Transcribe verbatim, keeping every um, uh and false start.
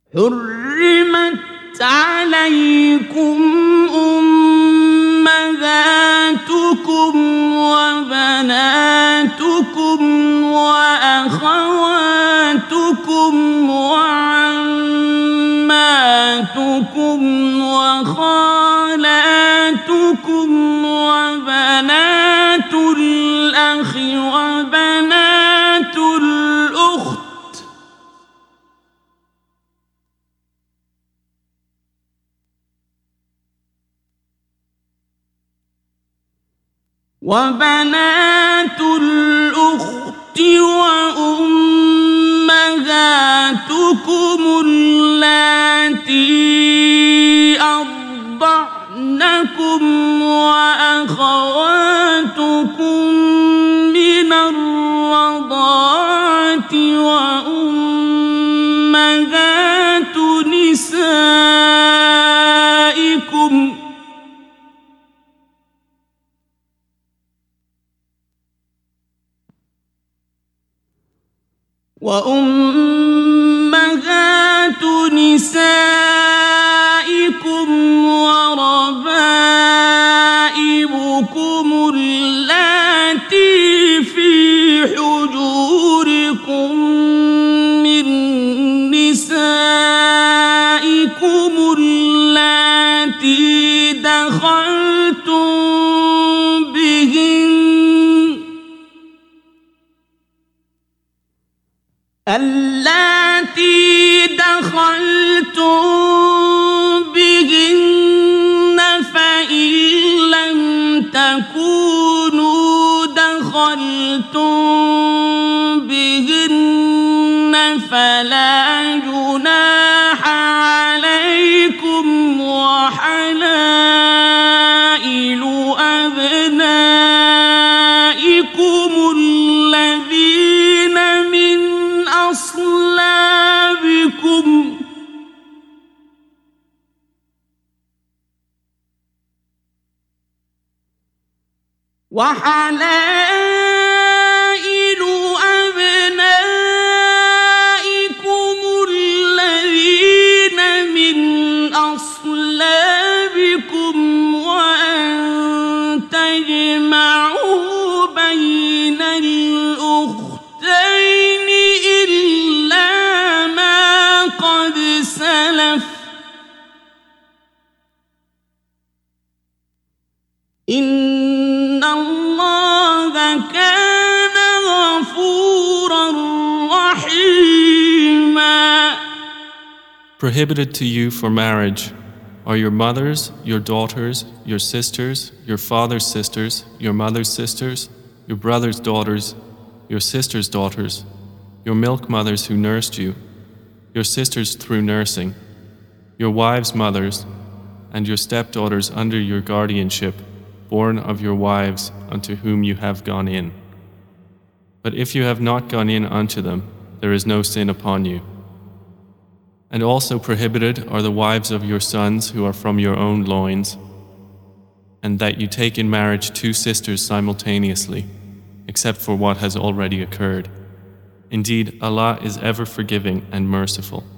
حرمت عليكم أمهاتكم وبناتكم وأخواتكم وعماتكم وخالاتكم وبنات الأخ وبنات الأخت وبنات الأخت وأمهاتكم اللاتي أرضعنكم وأخواتكم من الرضاعة وأمهات نسائكم وأمهات نسائكم وربائبكم اللاتي في حجوركم من نسائكم اللاتي دخلتم بهن اللاتي دخلتم بهن فإن لم تكونوا دخلتم بهن فلا جناح عليكم وحلائل أبنائكم الذين من أصلابكم وحلائل أبنائكم الذين من أصلابكم وأن تجمعوا بين الأختين إلا ما قد سلف إن الله كان غفورا رحيما. Prohibited to you for marriage are your mothers, your daughters, your sisters, your father's sisters, your mother's sisters, your brother's daughters, your sister's daughters, your milk mothers who nursed you, your sisters through nursing, your wives' mothers, and your stepdaughters under your guardianship, born of your wives unto whom you have gone in. But if you have not gone in unto them, there is no sin upon you. And also prohibited are the wives of your sons who are from your own loins, and that you take in marriage two sisters simultaneously, except for what has already occurred. Indeed, Allah is ever forgiving and merciful.